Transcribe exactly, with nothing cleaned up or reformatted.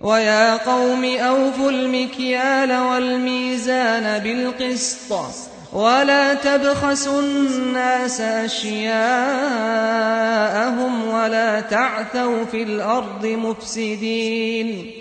ويا قوم أوفوا المكيال والميزان بالقسط ولا تبخسوا الناس أشياءهم ولا تعثوا في الأرض مفسدين